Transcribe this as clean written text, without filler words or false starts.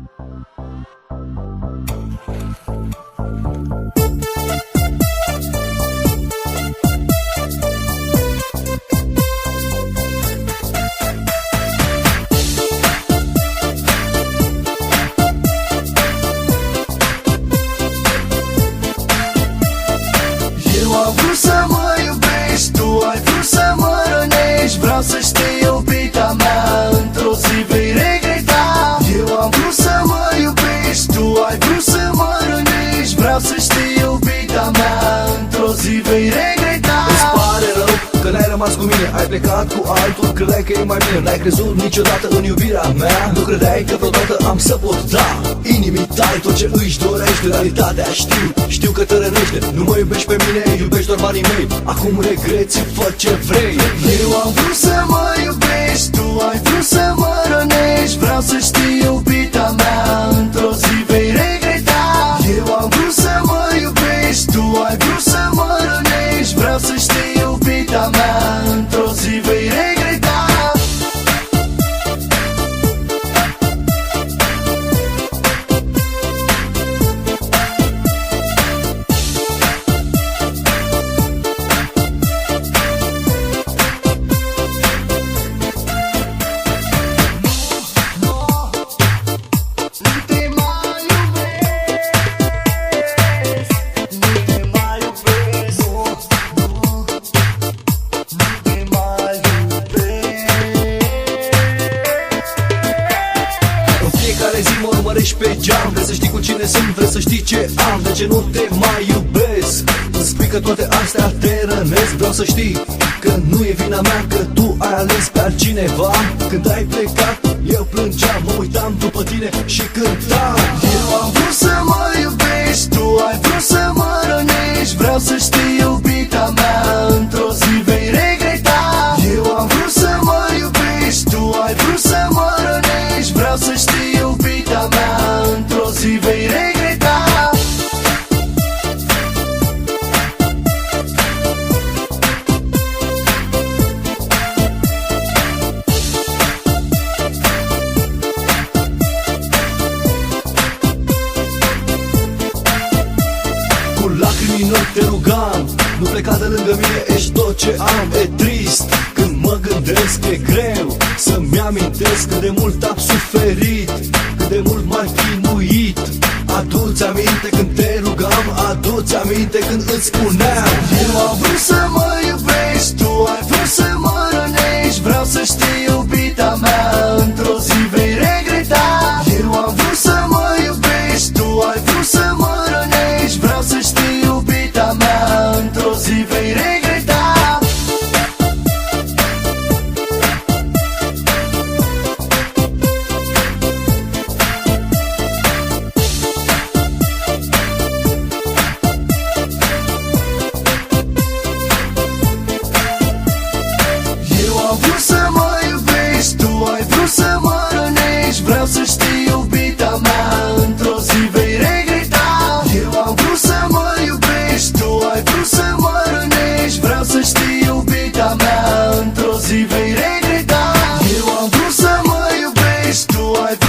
Am vrut să mă iubești, tu ai vrut să mă rănești. Vreau să știi, iubita mea, într-o zi vei regreta. Eu am vrut să mă iubești, tu ai vrut să mă rănești. Vreau să știi, iubita mea, într-o zi vei regreta. Îți pare rău că n-ai rămas cu mine, ai plecat cu altul, credeai că e mai bine. N-ai crezut niciodată în iubirea mea, nu credeai că vreodată am să pot da inimii tale tot ce își dorește. Realitatea știu că te rănește. Nu mă iubești pe mine, iubești doar banii mei. Acum regreți, fă ce vrei. Eu am vrut să mă iubești, tu ai vrut să mă rănești. Vreau să știi, iubita mea, într-o zi vei regreta. Eu am vrut să mă iubești, tu ai vrut să mă rănești. Vreau să știi, iubita mea, într-o zi vei regreta. Pe geam, vrei să știi cu cine sunt, vrei să știi ce am, de ce nu te mai iubesc. Îmi spui că toate astea te rănesc. Vreau să știi că nu e vina mea, că tu ai ales pe altcineva. Când ai plecat, eu plângeam, mă uitam după tine și cântam. Eu am vrut să mă iubești, tu ai vrut să mă rănești. Vreau să știi, iubita mea, într-o zi vei regreta. Eu am vrut să mă iubești, tu ai vrut să mă rănești. Vreau să știi, iubita mea, într-o zi vei regreta. Cu lacrimi în ochi te rugam, nu pleca de lângă mine, ești tot ce am. E trist când mă gândesc, e greu să-mi amintesc cât de mult am suferit, cât de mult m-ai chinuit. Adu-ți aminte când te rugam, adu-ți aminte când îți spuneam. Eu am vrut să mă iubești, tu ai vrut să mă rănești. Vreau să știi, iubita mea, într-o zi vei regreta. Eu am vrut să mă iubești, tu ai vrut să mă rănești. Vreau să știi, iubita mea, într-o zi vei regreta. Am vrut să mă iubești, tu ai vrut să mă rănești. Vreau să știi, iubita mea, într-o zi vei regreta. Eu am vrut să mă iubești, tu ai vrut să mă rănești. Vreau să știi, iubita mea, într-o zi vei regreta. Eu am vrut să mă iubești, tu ai vrut